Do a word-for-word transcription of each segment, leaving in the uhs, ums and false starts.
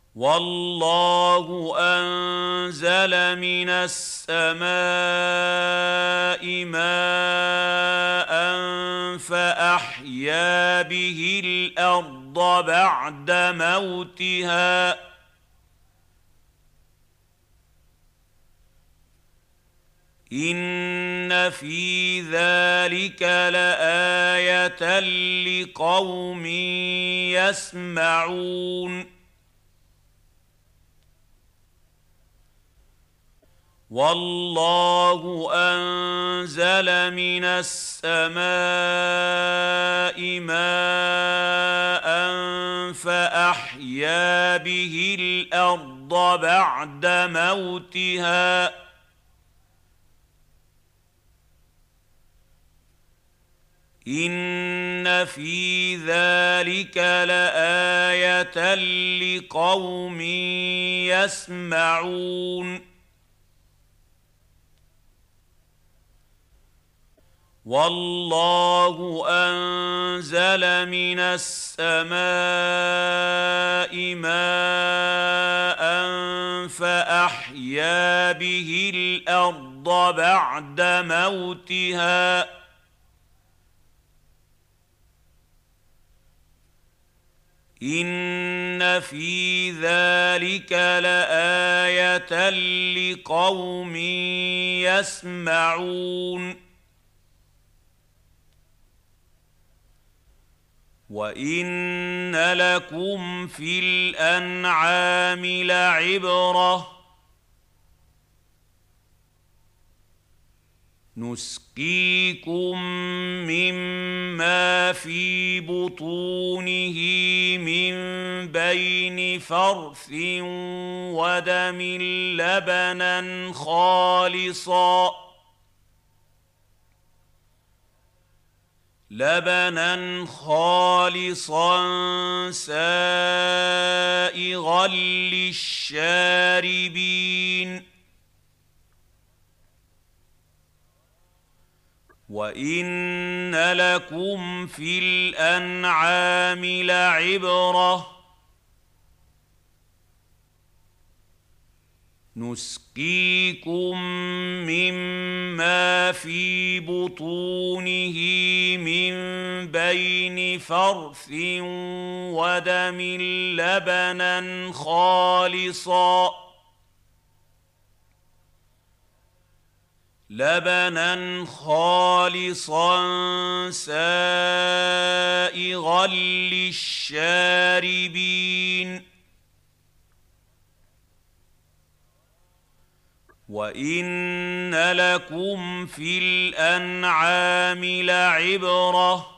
وَاللَّهُ أَنزَلَ مِنَ السَّمَاءِ مَاءً فَأَحْيَا بِهِ الْأَرْضَ بَعْدَ مَوْتِهَا ۚ إِنَّ فِي ذَلِكَ لَآيَةً لِقَوْمٍ يَسْمَعُونَ وَاللَّهُ أَنزَلَ مِنَ السَّمَاءِ مَاءً فَأَحْيَا بِهِ الْأَرْضَ بَعْدَ مَوْتِهَا ۚ إِنَّ فِي ذَلِكَ لَآيَةً لِقَوْمٍ يَسْمَعُونَ وَاللَّهُ أَنزَلَ مِنَ السَّمَاءِ مَاءً فَأَحْيَا بِهِ الْأَرْضَ بَعْدَ مَوْتِهَا ۚ إِنَّ فِي ذَلِكَ لَآيَةً لِقَوْمٍ يَسْمَعُونَ وَإِنَّ لَكُمْ فِي الْأَنْعَامِ لَعِبْرَةً ۖ نُسْقِيكُم مِّمَّا فِي بُطُونِهِ مِن بَيْنِ فَرْثٍ وَدَمٍ لَّبَنًا خَالِصًا لبنا خالصا سائغا للشاربين وَإِنَّ لَكُمْ فِي الْأَنْعَامِ لَعِبْرَةً ۖ نُسْقِيكُم مِّمَّا فِي بُطُونِهِ مِن بَيْنِ فَرْثٍ وَدَمٍ لَّبَنًا خالصا لبنا خالصا سائغا للشاربين وَإِنَّ لَكُمْ فِي الْأَنْعَامِ لَعِبْرَةً ۖ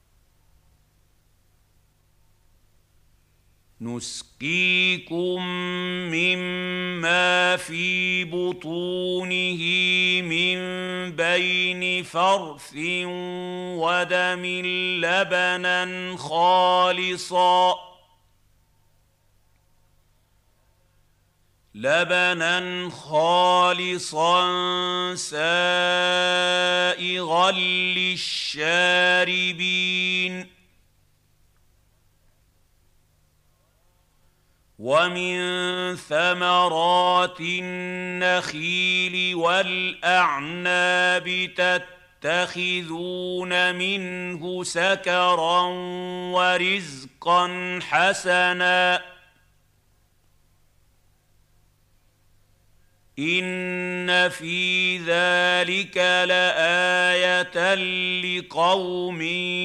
نُسْقِيكُم مِّمَّا فِي بُطُونِهِ مِن بَيْنِ فَرْثٍ وَدَمٍ لَّبَنًا خالصا لبنا خالصا سائغا للشاربين وَمِن ثَمَرَاتِ النَّخِيلِ وَالْأَعْنَابِ تَتَّخِذُونَ مِنْهُ سَكَرًا وَرِزْقًا حَسَنًا ۗ إِنَّ فِي ذَلِكَ لَآيَةً لِقَوْمٍ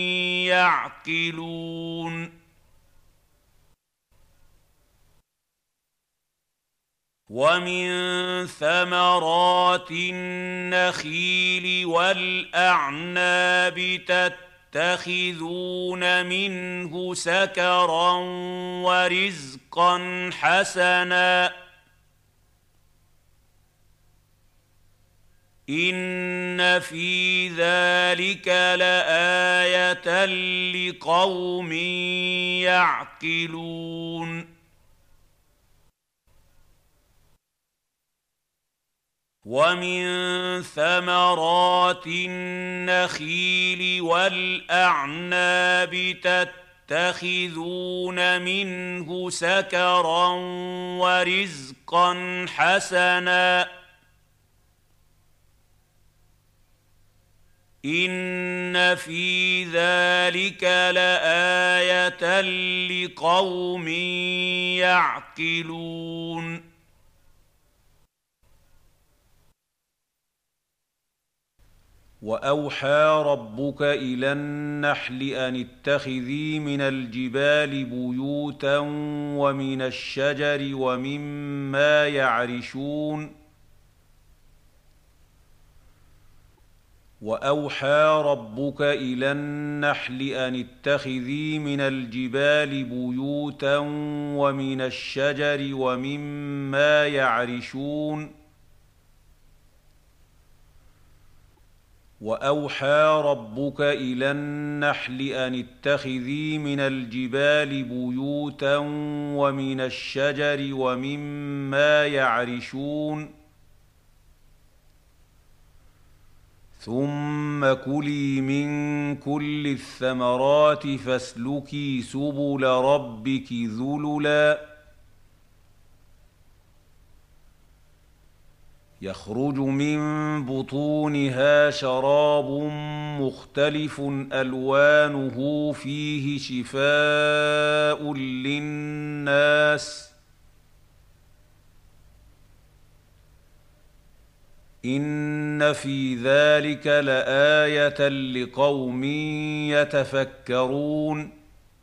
يَعْقِلُونَ وَمِن ثَمَرَاتِ النَّخِيلِ وَالْأَعْنَابِ تَتَّخِذُونَ مِنْهُ سَكَرًا وَرِزْقًا حَسَنًا ۗ إِنَّ فِي ذَلِكَ لَآيَةً لِقَوْمٍ يَعْقِلُونَ وَمِن ثَمَرَاتِ النَّخِيلِ وَالْأَعْنَابِ وتتخذون منه سكرا ورزقا حسنا إن في ذلك لآية لقوم يعقلون وأوحى ربك إلى النحل أن اتخذي من الجبال بيوتا ومن الشجر ومما يعرشون وأوحى ربك إلى النحل أن اتخذي من الجبال بيوتا ومن الشجر ومما يعرشون وأوحى ربك إلى النحل أن اتخذي من الجبال بيوتا ومن الشجر ومما يعرشون ثم كلي من كل الثمرات فاسلكي سبل ربك ذللا يخرج من بطونها شراب مختلف ألوانه فيه شفاء للناس إن في ذلك لآية لقوم يتفكرون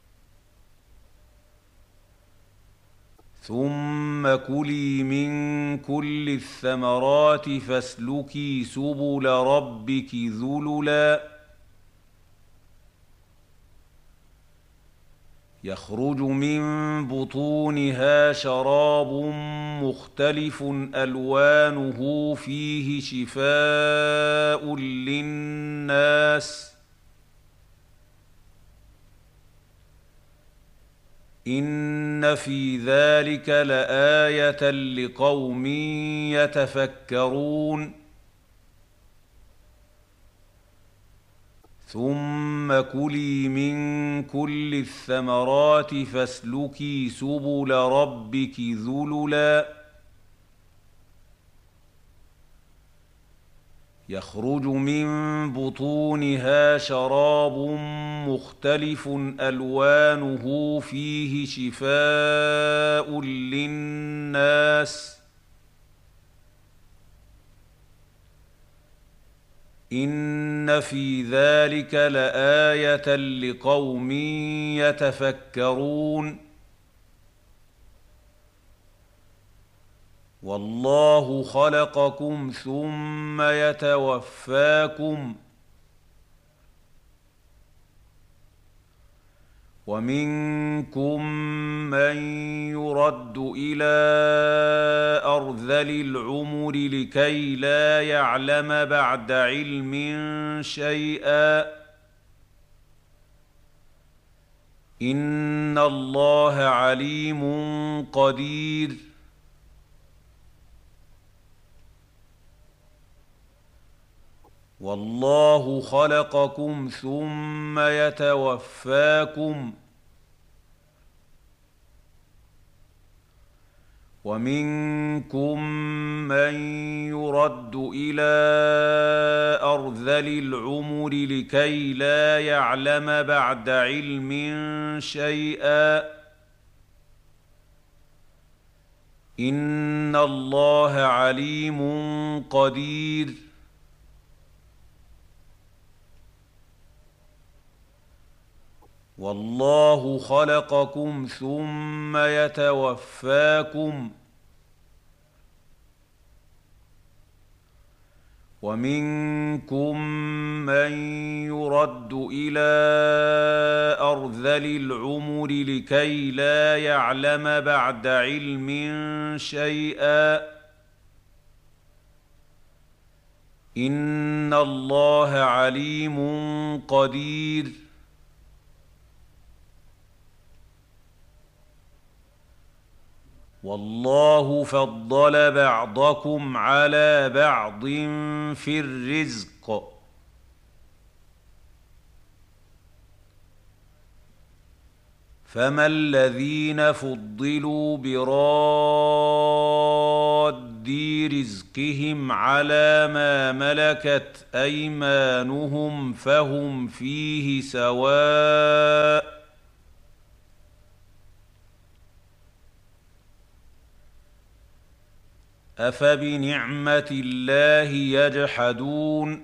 ثم كلي من كل الثمرات فاسلكي سبل ربك ذللا يخرج من بطونها شراب مختلف ألوانه فيه شفاء للناس إن في ذلك لآية لقوم يتفكرون ثم كلي من كل الثمرات فاسلكي سبل ربك ذللا يخرج من بطونها شراب مختلف ألوانه فيه شفاء للناس إن في ذلك لآية لقوم يتفكرون والله خلقكم ثم يتوفاكم ومنكم من يرد إلى أرذل العمر لكي لا يعلم بعد علم شيئا إن الله عليم قدير والله خلقكم ثم يتوفاكم ومنكم من يرد إلى أرذل العمر لكي لا يعلم بعد علم شيئا إن الله عليم قدير والله خلقكم ثم يتوفاكم ومنكم من يرد إلى أرذل العمر لكي لا يعلم بعد علم شيئا إن الله عليم قدير والله فضل بعضكم على بعض في الرزق فما الذين فضلوا براد رزقهم على ما ملكت ايمانهم فهم فيه سواء افبنعمه الله يجحدون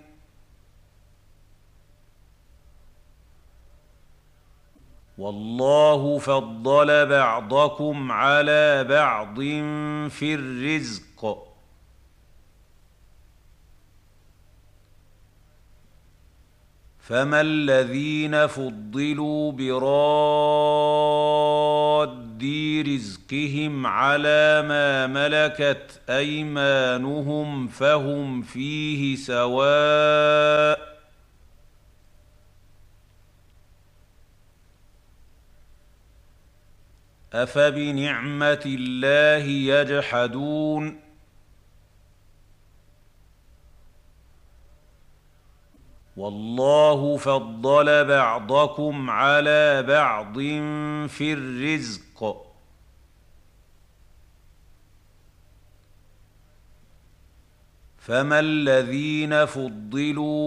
والله فضل بعضكم على بعض في الرزق فما الذين فضلوا براد رزقهم على ما ملكت ايمانهم فهم فيه سواء افبنعمه الله يجحدون والله فضل بعضكم على بعض في الرزق فما الذين فضلوا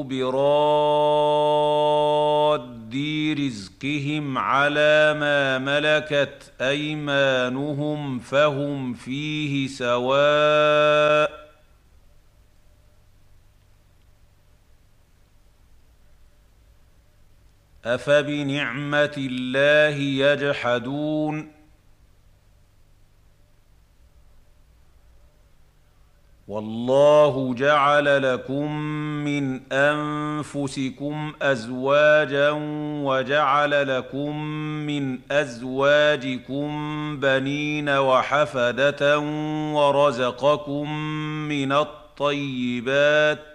براد رزقهم على ما ملكت ايمانهم فهم فيه سواء افبنعمه الله يجحدون والله جعل لكم من انفسكم ازواجا وجعل لكم من ازواجكم بنين وحفده ورزقكم من الطيبات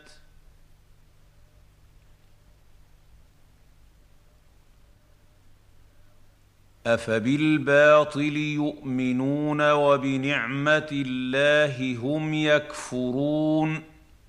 افبالباطل يؤمنون وبنعمه الله هم يكفرون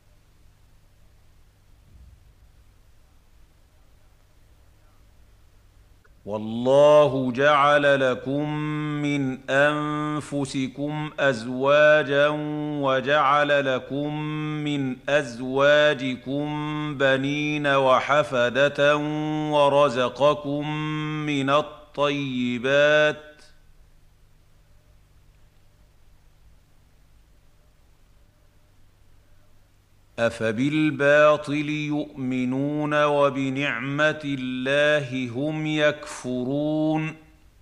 والله جعل لكم من انفسكم ازواجا وجعل لكم من ازواجكم بنين وحفده ورزقكم من الطيبات الطيبات افبالباطل يؤمنون وبنعمه الله هم يكفرون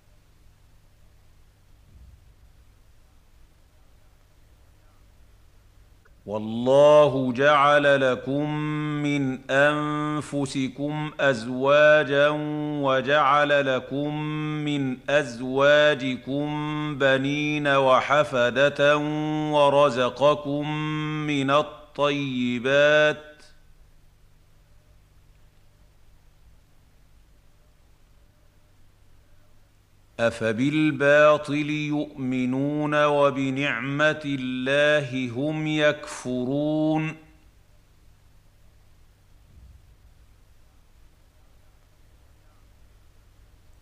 والله جعل لكم من انفسكم ازواجا وجعل لكم من ازواجكم بنين وحفده ورزقكم من الطيبات افبالباطل يؤمنون وبنعمه الله هم يكفرون